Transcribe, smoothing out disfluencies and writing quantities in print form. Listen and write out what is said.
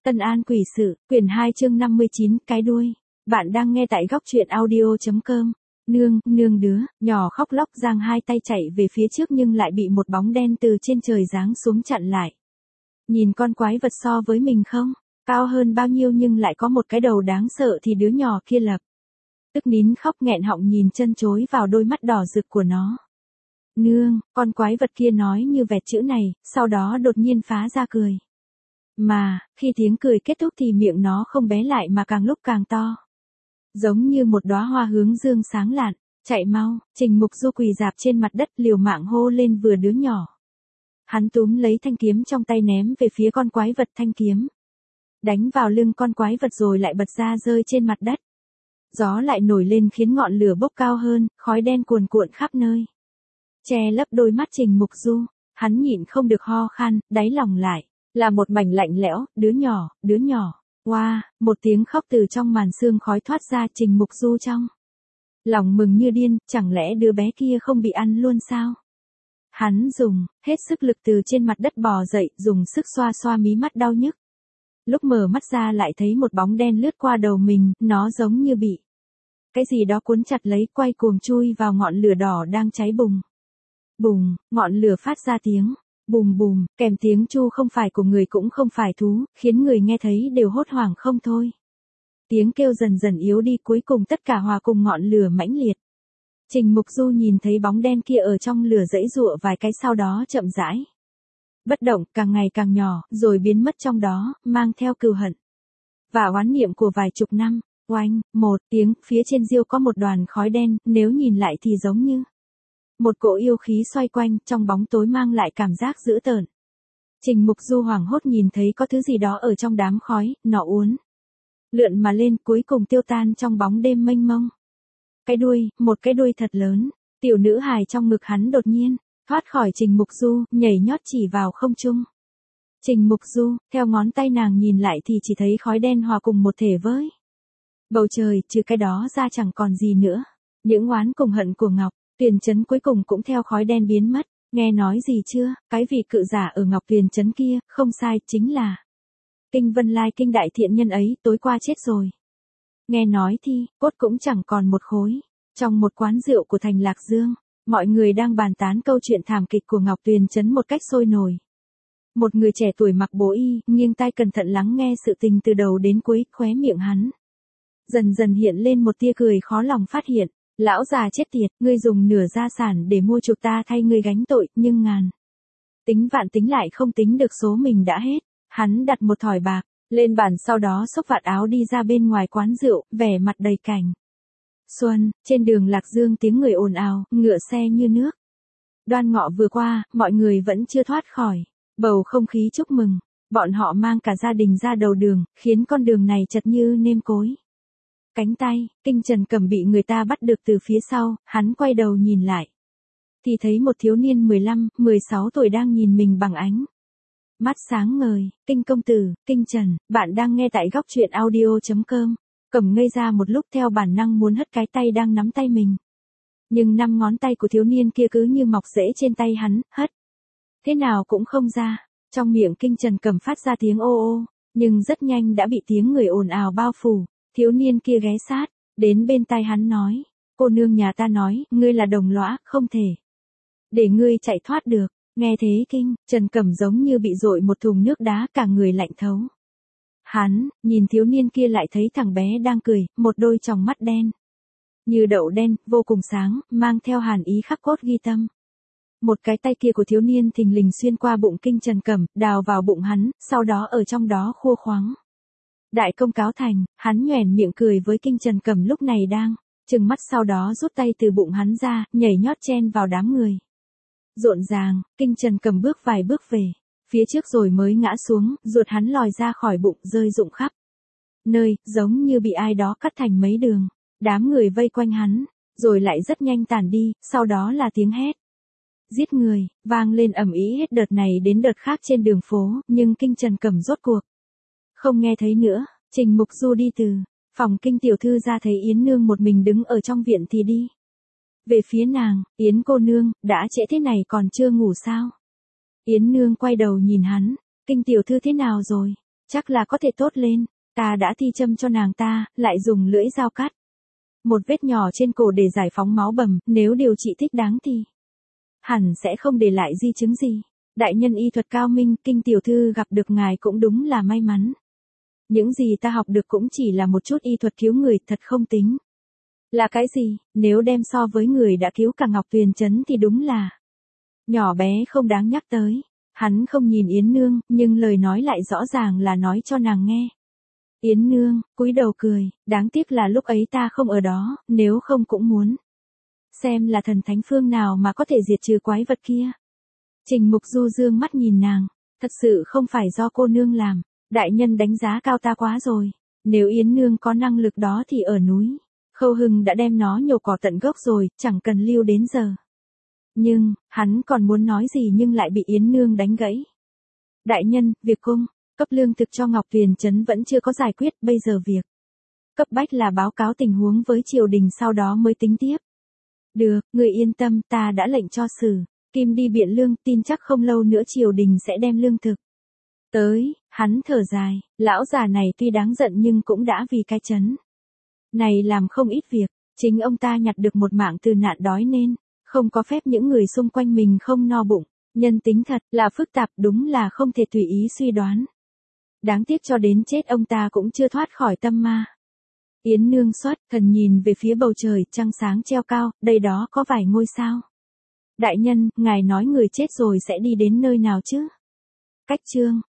Tân An quỷ sự, quyển 2 chương 59, cái đuôi. Bạn đang nghe tại góc truyện audio.com. Nương đứa, nhỏ khóc lóc giang hai tay chạy về phía trước nhưng lại bị một bóng đen từ trên trời giáng xuống chặn lại. Nhìn con quái vật so với mình không? Cao hơn bao nhiêu nhưng lại có một cái đầu đáng sợ thì đứa nhỏ kia lập tức nín khóc nghẹn họng nhìn chân chối vào đôi mắt đỏ rực của nó. Nương, con quái vật kia nói như vẹt chữ này, sau đó đột nhiên phá ra cười. Mà, khi tiếng cười kết thúc thì miệng nó không bé lại mà càng lúc càng to. Giống như một đóa hoa hướng dương sáng lạn, chạy mau, Trình Mục Du quỳ rạp trên mặt đất liều mạng hô lên vừa đứa nhỏ. Hắn túm lấy thanh kiếm trong tay ném về phía con quái vật, thanh kiếm đánh vào lưng con quái vật rồi lại bật ra rơi trên mặt đất. Gió lại nổi lên khiến ngọn lửa bốc cao hơn, khói đen cuồn cuộn khắp nơi. Che lấp đôi mắt Trình Mục Du, hắn nhịn không được ho khan, đáy lòng lại là một mảnh lạnh lẽo, đứa nhỏ. Wow, một tiếng khóc từ trong màn sương khói thoát ra. Trình Mục Du trong lòng mừng như điên, chẳng lẽ đứa bé kia không bị ăn luôn sao? Hắn dùng hết sức lực từ trên mặt đất bò dậy, dùng sức xoa xoa mí mắt đau nhức. Lúc mở mắt ra lại thấy một bóng đen lướt qua đầu mình, nó giống như bị cái gì đó cuốn chặt lấy, quay cuồng chui vào ngọn lửa đỏ đang cháy bùng. Bùng, ngọn lửa phát ra tiếng bùm bùm, kèm tiếng chu không phải của người cũng không phải thú, khiến người nghe thấy đều hốt hoảng không thôi. Tiếng kêu dần dần yếu đi, cuối cùng tất cả hòa cùng ngọn lửa mãnh liệt. Trình Mục Du nhìn thấy bóng đen kia ở trong lửa giãy giụa vài cái, sau đó chậm rãi bất động, càng ngày càng nhỏ, rồi biến mất trong đó, mang theo cừu hận và oán niệm của vài chục năm. Oanh, một tiếng, phía trên diêu có một đoàn khói đen, nếu nhìn lại thì giống như một cỗ yêu khí xoay quanh, trong bóng tối mang lại cảm giác dữ tợn. Trình Mục Du hoảng hốt nhìn thấy có thứ gì đó ở trong đám khói, nó uốn lượn mà lên, cuối cùng tiêu tan trong bóng đêm mênh mông. Cái đuôi, một cái đuôi thật lớn. Tiểu nữ hài trong ngực hắn đột nhiên thoát khỏi Trình Mục Du, nhảy nhót chỉ vào không trung. Trình Mục Du, theo ngón tay nàng nhìn lại thì chỉ thấy khói đen hòa cùng một thể với bầu trời, trừ cái đó ra chẳng còn gì nữa. Những oán cùng hận của Ngọc Tuyền Trấn cuối cùng cũng theo khói đen biến mất. Nghe nói gì chưa, cái vị cự giả ở Ngọc Tuyền Trấn kia, không sai, chính là Kinh Vân Lai, Kinh đại thiện nhân ấy, tối qua chết rồi. Nghe nói thì, cốt cũng chẳng còn một khối. Trong một quán rượu của thành Lạc Dương, mọi người đang bàn tán câu chuyện thảm kịch của Ngọc Tuyền Trấn một cách sôi nổi. Một người trẻ tuổi mặc bố y, nghiêng tai cẩn thận lắng nghe sự tình từ đầu đến cuối, khóe miệng hắn dần dần hiện lên một tia cười khó lòng phát hiện. Lão già chết tiệt, ngươi dùng nửa gia sản để mua chuộc ta thay ngươi gánh tội, nhưng ngàn tính vạn tính lại không tính được số mình đã hết. Hắn đặt một thỏi bạc lên bàn, sau đó xốc vạt áo đi ra bên ngoài quán rượu, vẻ mặt đầy cảnh xuân. Trên đường Lạc Dương tiếng người ồn ào, ngựa xe như nước. Đoan Ngọ vừa qua, mọi người vẫn chưa thoát khỏi bầu không khí chúc mừng. Bọn họ mang cả gia đình ra đầu đường, khiến con đường này chật như nêm cối. Cánh tay, Kinh Trần Cẩm bị người ta bắt được từ phía sau, hắn quay đầu nhìn lại thì thấy một thiếu niên 15, 16 tuổi đang nhìn mình bằng ánh mắt sáng ngời. Kinh công tử, Kinh Trần, bạn đang nghe tại góc truyện audio.com. Cẩm ngây ra một lúc, theo bản năng muốn hất cái tay đang nắm tay mình. Nhưng 5 ngón tay của thiếu niên kia cứ như mọc rễ trên tay hắn, hất thế nào cũng không ra. Trong miệng Kinh Trần Cẩm phát ra tiếng ô ô, nhưng rất nhanh đã bị tiếng người ồn ào bao phủ. Thiếu niên kia ghé sát đến bên tai hắn nói, cô nương nhà ta nói, ngươi là đồng lõa, không thể để ngươi chạy thoát được. Nghe thế Kinh Trần Cẩm giống như bị dội một thùng nước đá, cả người lạnh thấu. Hắn nhìn thiếu niên kia lại thấy thằng bé đang cười, một đôi tròng mắt đen như đậu đen, vô cùng sáng, mang theo hàn ý khắc cốt ghi tâm. Một cái tay kia của thiếu niên thình lình xuyên qua bụng Kinh Trần Cẩm, đào vào bụng hắn, sau đó ở trong đó khua khoáng. Đại công cáo thành, hắn nhoẻn miệng cười với Kinh Trần Cẩm lúc này đang trừng mắt, sau đó rút tay từ bụng hắn ra, nhảy nhót chen vào đám người. Rộn ràng, Kinh Trần Cẩm bước vài bước về phía trước rồi mới ngã xuống, ruột hắn lòi ra khỏi bụng, rơi rụng khắp nơi, giống như bị ai đó cắt thành mấy đường. Đám người vây quanh hắn, rồi lại rất nhanh tản đi, sau đó là tiếng hét giết người vang lên ầm ĩ hết đợt này đến đợt khác trên đường phố, nhưng Kinh Trần Cẩm rốt cuộc không nghe thấy nữa. Trình Mục Du đi từ phòng Kinh tiểu thư ra, thấy Yến nương một mình đứng ở trong viện thì đi về phía nàng. Yến cô nương, đã trễ thế này còn chưa ngủ sao? Yến nương quay đầu nhìn hắn, Kinh tiểu thư thế nào rồi? Chắc là có thể tốt lên, ta đã thi châm cho nàng ta, lại dùng lưỡi dao cắt. Một vết nhỏ trên cổ để giải phóng máu bầm, nếu điều trị thích đáng thì hẳn sẽ không để lại di chứng gì. Đại nhân y thuật cao minh, Kinh tiểu thư gặp được ngài cũng đúng là may mắn. Những gì ta học được cũng chỉ là một chút y thuật cứu người, thật không tính là cái gì, nếu đem so với người đã cứu cả Ngọc Tuyền Trấn thì đúng là nhỏ bé không đáng nhắc tới. Hắn không nhìn Yến Nương, nhưng lời nói lại rõ ràng là nói cho nàng nghe. Yến Nương, cúi đầu cười, đáng tiếc là lúc ấy ta không ở đó, nếu không cũng muốn xem là thần thánh phương nào mà có thể diệt trừ quái vật kia. Trình Mục Du dương mắt nhìn nàng, thật sự không phải do cô nương làm, đại nhân đánh giá cao ta quá rồi. Nếu Yến Nương có năng lực đó thì ở núi Khâu Hưng đã đem nó nhổ cỏ tận gốc rồi, chẳng cần lưu đến giờ. Nhưng, hắn còn muốn nói gì nhưng lại bị Yến Nương đánh gãy. Đại nhân, việc cung cấp lương thực cho Ngọc Tuyền Trấn vẫn chưa có giải quyết, bây giờ việc cấp bách là báo cáo tình huống với triều đình, sau đó mới tính tiếp. Được, người yên tâm, ta đã lệnh cho Sử Kim đi biện lương, tin chắc không lâu nữa triều đình sẽ đem lương thực tới. Hắn thở dài, lão già này tuy đáng giận nhưng cũng đã vì cái trấn này làm không ít việc. Chính ông ta nhặt được một mạng từ nạn đói nên không có phép những người xung quanh mình không no bụng. Nhân tính thật là phức tạp, đúng là không thể tùy ý suy đoán. Đáng tiếc cho đến chết ông ta cũng chưa thoát khỏi tâm ma. Yến Nương xuất thần nhìn về phía bầu trời, trăng sáng treo cao, đây đó có vài ngôi sao. Đại nhân, ngài nói người chết rồi sẽ đi đến nơi nào chứ? Cách chương